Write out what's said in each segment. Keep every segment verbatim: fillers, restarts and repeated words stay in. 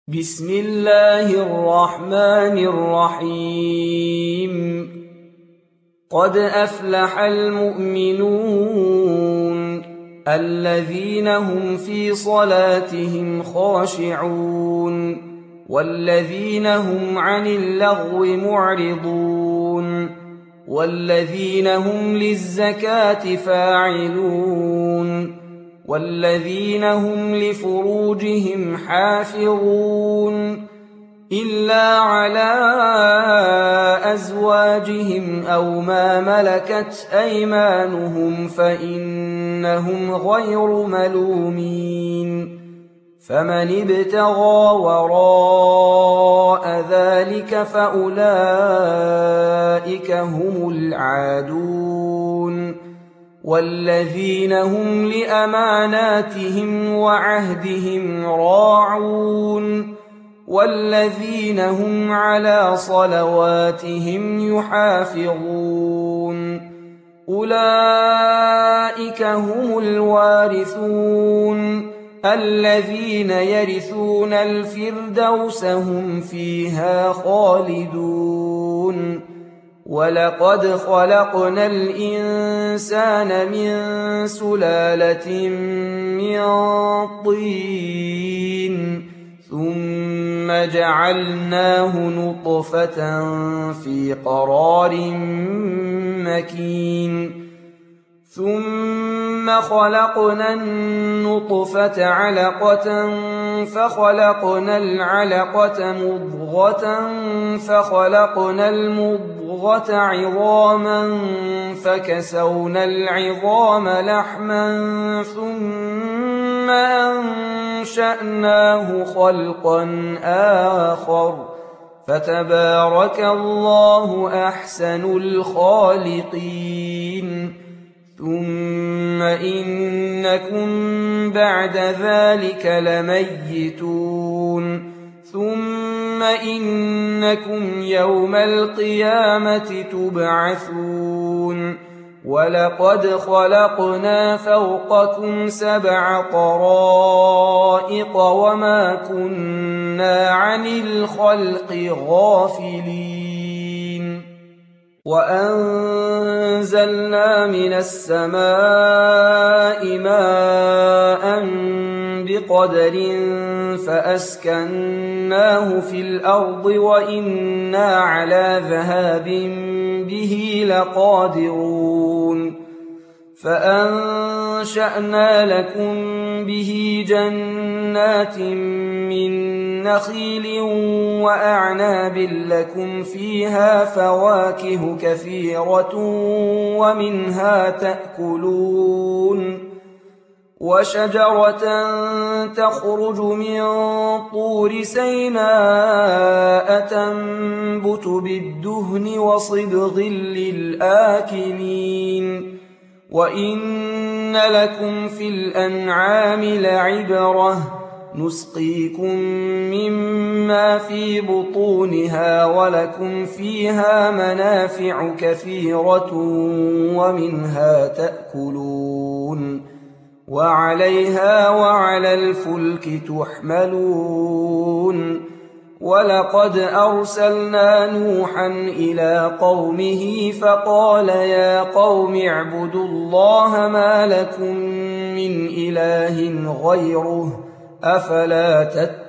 بسم الله الرحمن الرحيم قد أفلح المؤمنون الذين هم في صلاتهم خاشعون والذين هم عن اللغو معرضون والذين هم للزكاة فاعلون والذين هم لفروجهم حافظون إلا على أزواجهم أو ما ملكت أيمانهم فإنهم غير ملومين فمن ابتغى وراء ذلك فأولئك هم العادون والذين هم لأماناتهم وعهدهم راعون والذين هم على صلواتهم يحافظون أولئك هم الوارثون الذين يرثون الفردوس هم فيها خالدون ولقد خلقنا الإنسان من سلالة من طين ثم جعلناه نطفة في قرار مكين ثم خلقنا النطفة علقة فخلقنا العلقة مضغة فخلقنا المضغة عظاما فكسونا العظام لحما ثم أنشأناه خلقا آخر فتبارك الله أحسن الخالقين ثم إنكم بعد ذلك لميتون ثم إنكم يوم القيامة تبعثون ولقد خلقنا فوقكم سبع طرائق وما كنا عن الخلق غافلين وأنزلنا من السماء ماء بقدر فأسكناه في الأرض وإنا على ذهاب به لقادرون فأنشأنا لكم به جنات من نخيل وأعناب لكم فيها فواكه كثيرة ومنها تأكلون وشجرة تخرج من طور سيناء تنبت بالدهن وصبغ للآكلين وإن لكم في الأنعام لعبرة نسقيكم مما في بطونها ولكم فيها منافع كثيرة ومنها تأكلون وعليها وعلى الفلك تحملون ولقد أرسلنا نوحا إلى قومه فقال يا قوم اعبدوا الله ما لكم من إله غيره أفلا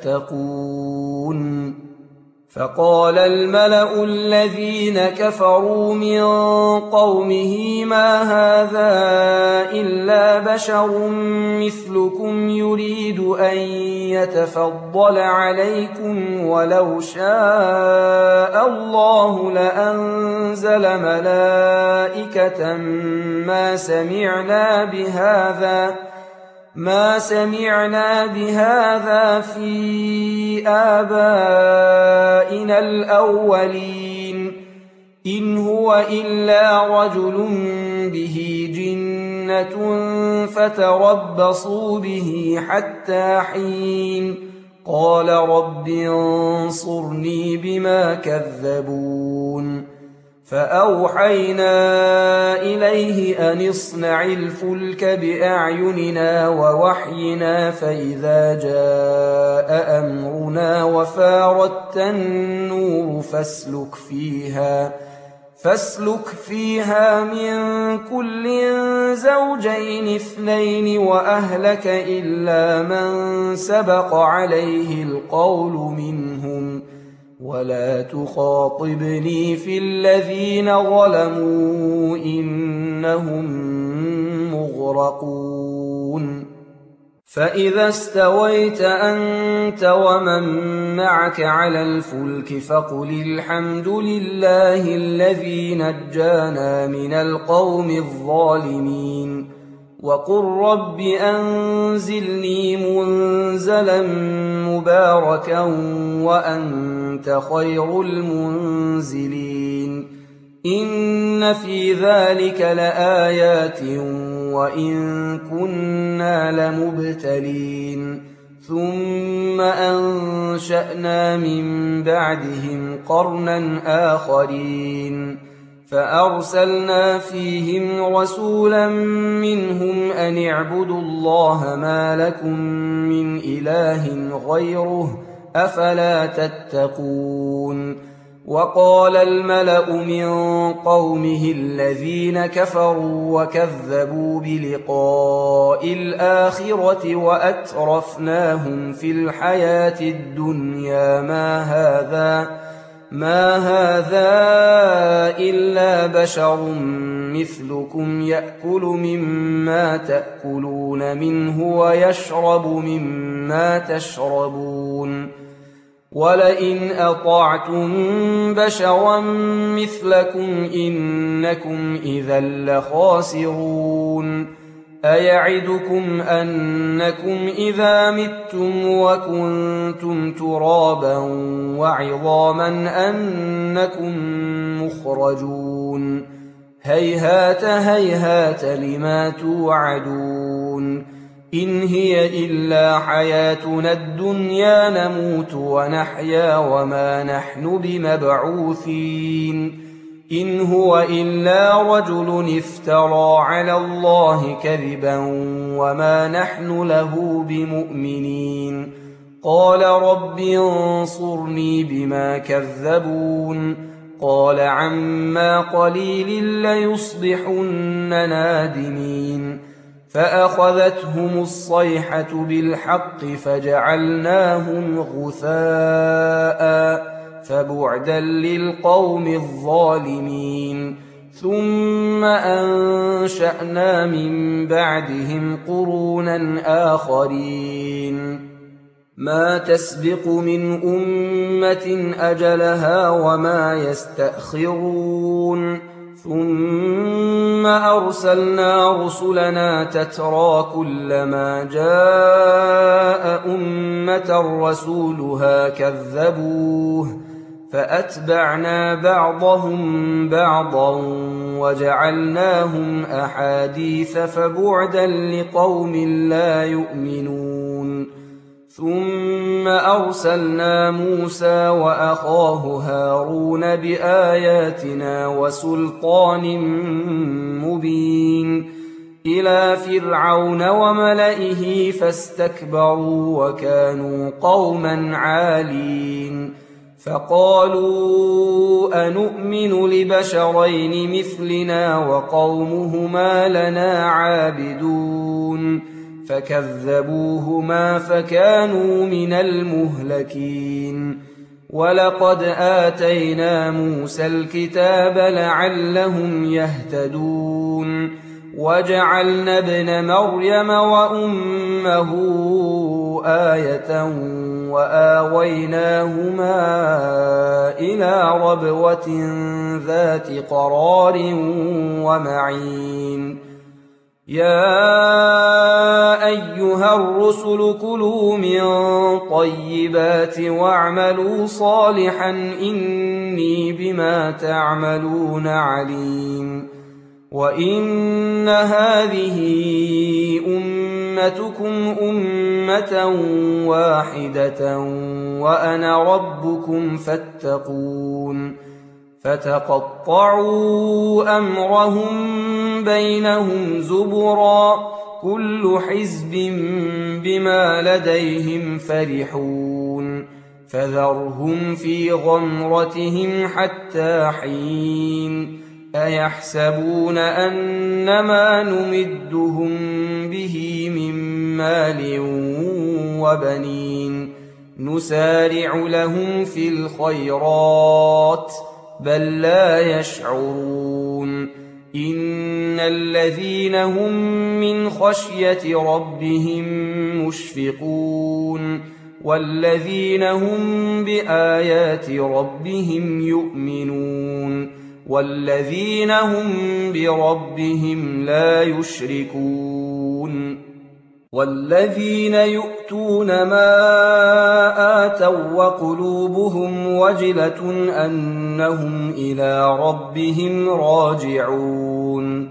تتقون فقال الملأ الذين كفروا من قومه ما هذا إلا بشر مثلكم يريد أن يتفضل عليكم ولو شاء الله لأنزل ملائكة ما سمعنا بهذا ما سمعنا بهذا في آبائنا الأولين إن هو إلا رجل به جنة فتربصوا به حتى حين قال رب انصرني بما كذبون فأوحينا إليه أن اصنع الفلك بأعيننا ووحينا فإذا جاء أمرنا وفاردت النور فاسلك فيها فاسلك فيها من كل زوجين اثنين وأهلك إلا من سبق عليه القول منهم ولا تخاطبني في الذين ظلموا إنهم مغرقون فإذا استويت أنت ومن معك على الفلك فقل الحمد لله الذي نجانا من القوم الظالمين وقل رب أنزلني منزلا مباركا وأنت خير المنزلين إن في ذلك لآيات وإن كنا لمبتلين ثم أنشأنا من بعدهم قرنا آخرين فأرسلنا فيهم رسولا منهم أن اعبدوا الله ما لكم من إله غيره أفلا تتقون وقال الملأ من قومه الذين كفروا وكذبوا بلقاء الآخرة وأترفناهم في الحياة الدنيا ما هذا ما هذا إلا بشر مثلكم يأكل مما تأكلون منه ويشرب مما تشربون ولئن أطعتم بشرا مثلكم إنكم إذا لخاسرون أيعدكم أنكم إذا متم وكنتم ترابا وعظاما أنكم مخرجون هيهات هيهات لما توعدون إن هي إلا حياتنا الدنيا نموت ونحيا وما نحن بمبعوثين إن هو إلا رجل افترى على الله كذبا وما نحن له بمؤمنين قال رب انصرني بما كذبون قال عما قليل ليصبحن نادمين فأخذتهم الصيحة بالحق فجعلناهم غثاء فبعدا للقوم الظالمين ثم أنشأنا من بعدهم قرونا آخرين ما تسبق من أمة أجلها وما يستأخرون ثم أرسلنا رسلنا تترى كلما جاء أمة رسولها كذبوه فأتبعنا بعضهم بعضا وجعلناهم أحاديث فبعدا لقوم لا يؤمنون ثم أرسلنا موسى وأخاه هارون بآياتنا وسلطان مبين إلى فرعون وملئه فاستكبروا وكانوا قوما عالين فقالوا أنؤمن لبشرين مثلنا وقومهما لنا عابدون فكذبوهما فكانوا من المهلكين ولقد آتينا موسى الكتاب لعلهم يهتدون وجعلنا ابن مريم وأمه آية وآويناهما إلى ربوة ذات قرار ومعين يا أيها الرسل كلوا من طيبات واعملوا صالحا إني بما تعملون عليم وإن هذه أمتكم أمة واحدة وأنا ربكم فاتقون فتقطعوا أمرهم بينهم زبرا كل حزب بما لديهم فرحون فذرهم في غمرتهم حتى حين أيحسبون أنما نمدهم به من مال وبنين نسارع لهم في الخيرات بل لا يشعرون إن الذين هم من خشية ربهم مشفقون والذين هم بآيات ربهم يؤمنون والذين هم بربهم لا يشركون والذين يؤتون ما آتوا وقلوبهم وجلة أنهم إلى ربهم راجعون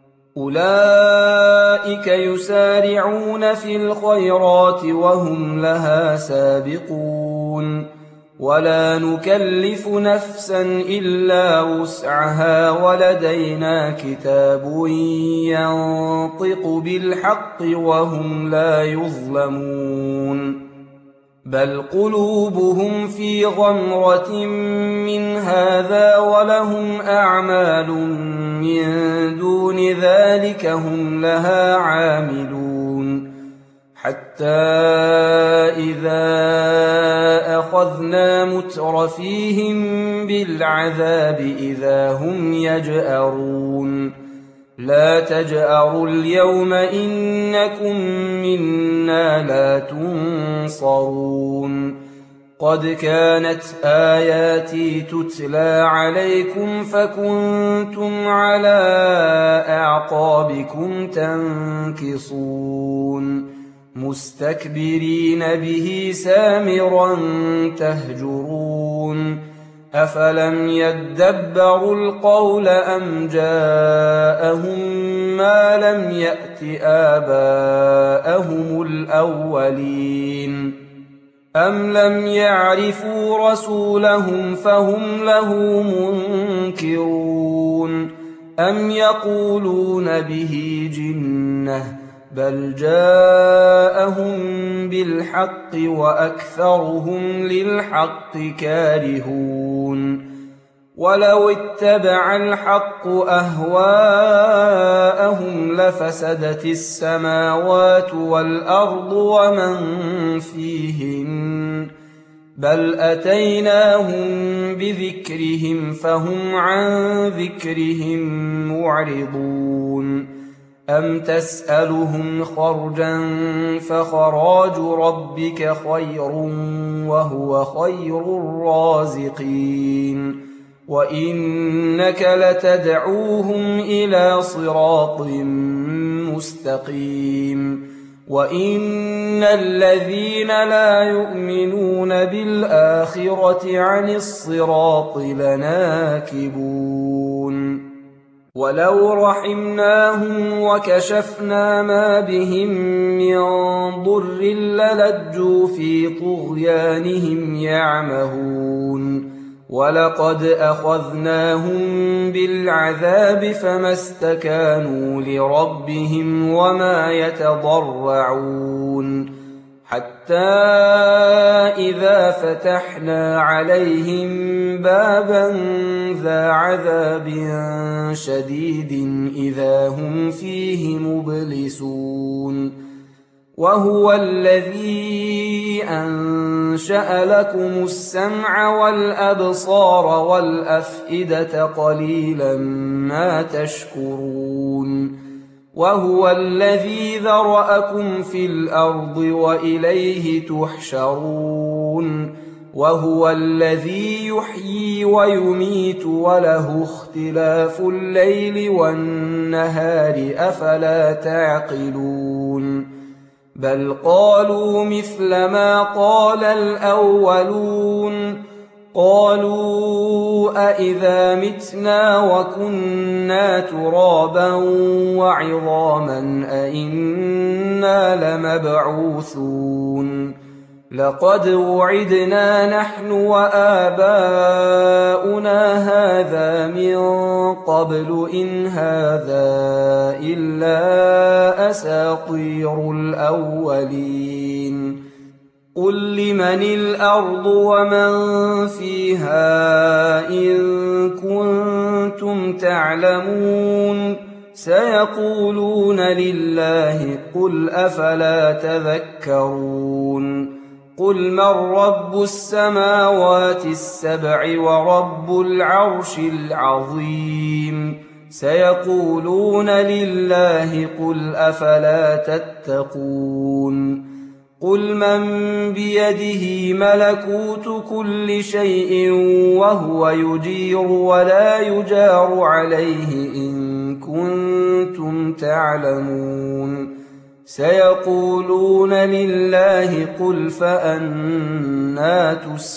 أولئك يسارعون في الخيرات وهم لها سابقون ولا نكلف نفسا إلا وسعها ولدينا كتاب ينطق بالحق وهم لا يظلمون بل قلوبهم في غمرة من هذا ولهم أعمال من دون ذلك هم لها عاملون حتى إذا أخذنا مترفيهم بالعذاب إذا هم يجأرون لا تجأروا اليوم إنكم منا لا تنصرون قد كانت آياتي تتلى عليكم فكنتم على أعقابكم تنكصون مستكبرين به سامرا تهجرون أفلم يدبروا القول أم جاءهم ما لم يأت آباءهم الأولين أم لم يعرفوا رسولهم فهم له منكرون أم يقولون به جنة بل جاءهم بالحق وأكثرهم للحق كارهون ولو اتبع الحق أهواءهم لفسدت السماوات والأرض ومن فيهن بل أتيناهم بذكرهم فهم عن ذكرهم معرضون أم تسألهم خرجا فخراج ربك خير وهو خير الرازقين وإنك لتدعوهم إلى صراط مستقيم وإن الذين لا يؤمنون بالآخرة عن الصراط لناكبون ولو رحمناهم وكشفنا ما بهم من ضر للجوا في طغيانهم يعمهون ولقد أخذناهم بالعذاب فما استكانوا لربهم وما يتضرعون حتى إذا فتحنا عليهم بابا ذا عذاب شديد إذا هم فيه مبلسون وهو الذي أنشأ لكم السمع والأبصار والأفئدة قليلا ما تشكرون وهو الذي ذرأكم في الأرض وإليه تحشرون وهو الذي يحيي ويميت وله اختلاف الليل والنهار أفلا تعقلون بل قالوا مثل ما قال الأولون قالوا أإذا متنا وكنا ترابا وعظاما أإنا لمبعوثون لقد وعدنا نحن وآباؤنا هذا من قبل إن هذا إلا أساطير الأولين قل لمن الأرض ومن فيها إن كنتم تعلمون سيقولون لله قل أفلا تذكرون قل من رب السماوات السبع ورب العرش العظيم سيقولون لله قل أفلا تتقون قل من بيده ملكوت كل شيء وهو يجير ولا يجار عليه إن كنتم تعلمون سيقولون لله قل فأنى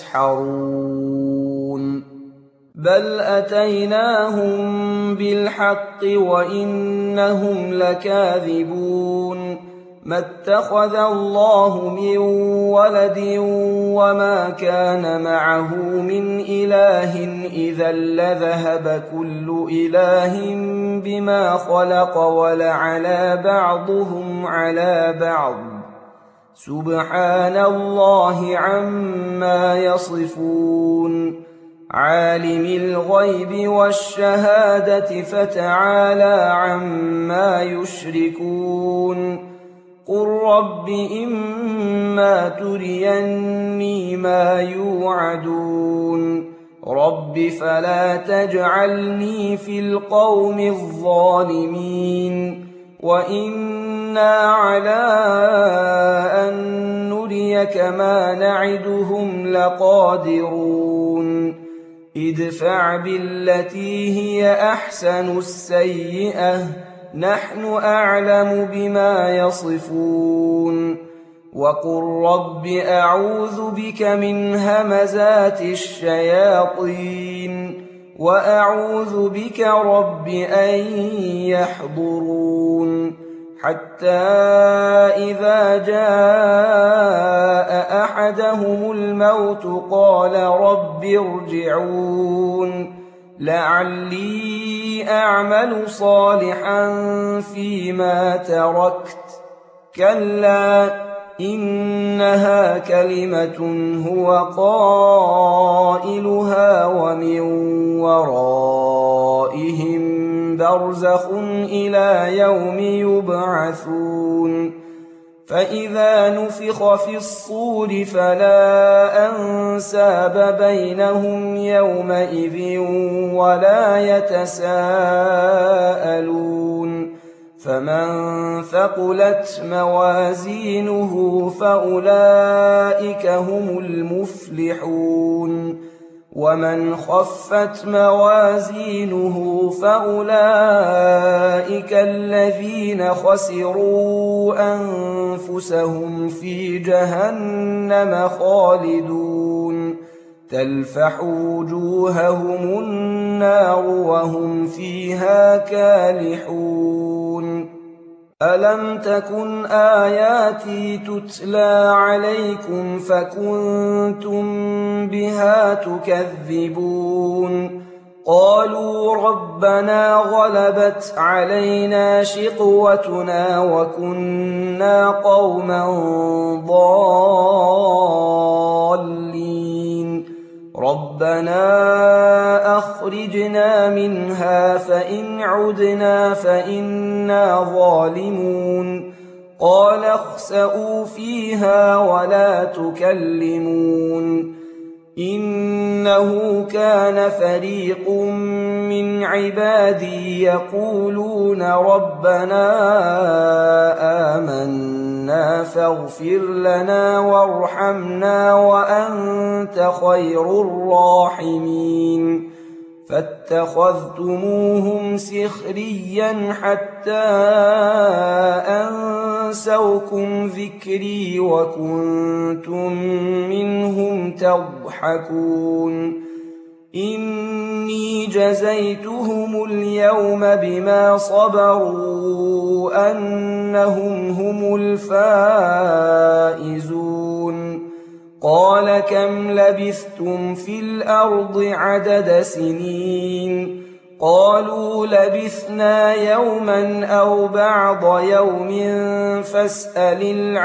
تسحرون بل أتيناهم بالحق وإنهم لكاذبون ما اتخذ الله من ولد وما كان معه من إله إذا لذهب كل إله بما خلق ولعلى بعضهم على بعض سبحان الله عما يصفون عالم الغيب والشهادة فتعالى عما يشركون قل رب إما تريني ما يوعدون رب فلا تجعلني في القوم الظالمين وإنا على أن نريك ما نعدهم لقادرون ادفع بالتي هي أحسن السيئة نحن أعلم بما يصفون وقل رب أعوذ بك من همزات الشياطين وأعوذ بك رب أن يحضرون حتى إذا جاء أحدهم الموت قال رب ارجعون لعلي أعمل صالحا فيما تركت كلا إنها كلمة هو قائلها ومن ورائهم برزخ إلى يوم يبعثون فإذا نفخ في الصور فلا أنساب بينهم يومئذ ولا يتساءلون فمن ثقلت موازينه فأولئك هم المفلحون ومن خفت موازينه فأولئك الذين خسروا أنفسهم في جهنم خالدون تلفح وجوههم النار وهم فيها كالحون ألم تكن آياتي تتلى عليكم فكنتم بها تكذبون قالوا ربنا غلبت علينا شقوتنا وكنا قوما ضالين ربنا أخرجنا منها فإن عدنا فإنا ظالمون قال اخسئوا فيها ولا تكلمون إنه كان فريق من عبادي يقولون ربنا آمنا فاغفر لنا وارحمنا وأنت خير الراحمين فاتخذتموهم سخريا حتى أنسوكم ذكري وكنتم منهم تضحكون إني جزيتهم اليوم بما صبروا أنهم هم الفائزون قال كم لبثتم في الأرض عدد سنين قالوا لبثنا يوما أو بعض يوم فاسأل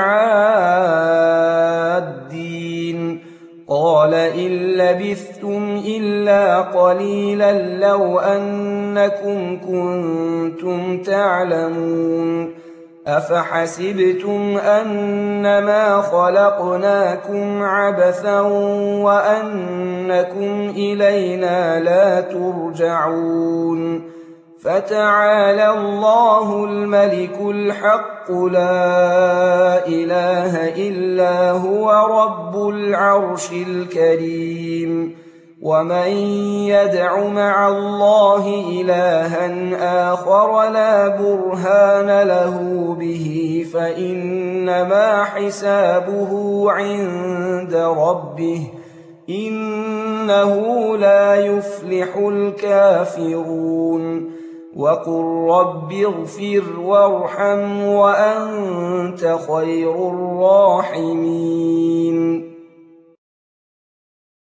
العادين قال إن لبثتم إلا قليلا لو أنكم كنتم تعلمون أفحسبتم أنما خلقناكم عبثا وأنكم إلينا لا ترجعون فتعالى الله الملك الحق لا إله إلا هو رب العرش الكريم ومن يدع مع الله إلها آخر لا برهان له به فإنما حسابه عند ربه إنه لا يفلح الكافرون وقل رب اغفر وارحم وأنت خير الراحمين